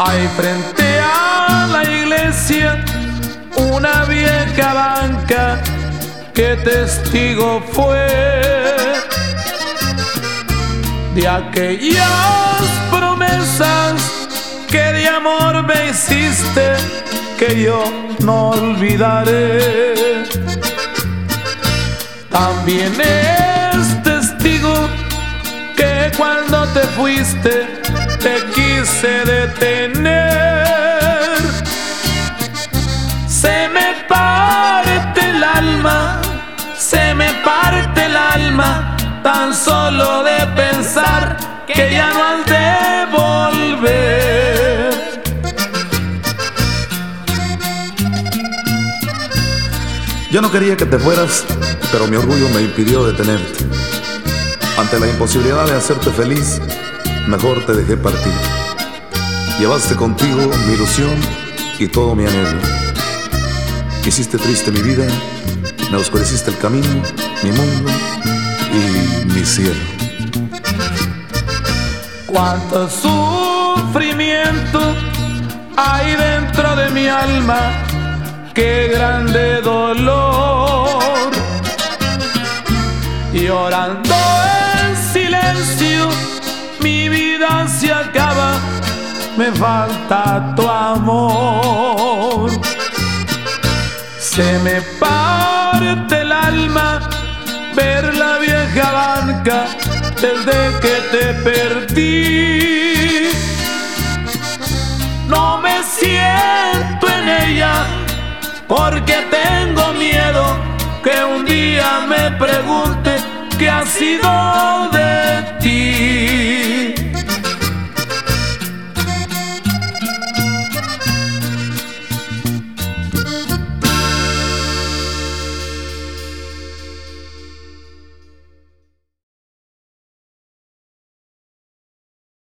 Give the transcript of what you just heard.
Hay frente a la iglesia una vieja banca que testigo fue de aquellas promesas que de amor me hiciste, que yo no olvidaré. También es testigo que cuando te fuiste te quise detener. Se me parte el alma, se me parte el alma, tan solo de pensar que ya no has de volver. Yo no quería que te fueras, pero mi orgullo me impidió detenerte. Ante la imposibilidad de hacerte feliz, mejor te dejé partir. Llevaste contigo mi ilusión y todo mi anhelo. Hiciste triste mi vida, me oscureciste el camino, mi mundo y mi cielo. Cuánto sufrimiento hay dentro de mi alma, qué grande dolor. Llorando en silencio, mi vida se acaba, me falta tu amor. Se me parte el alma ver la vieja banca desde que te perdí. No me siento en ella porque tengo miedo que un día me pregunte qué ha sido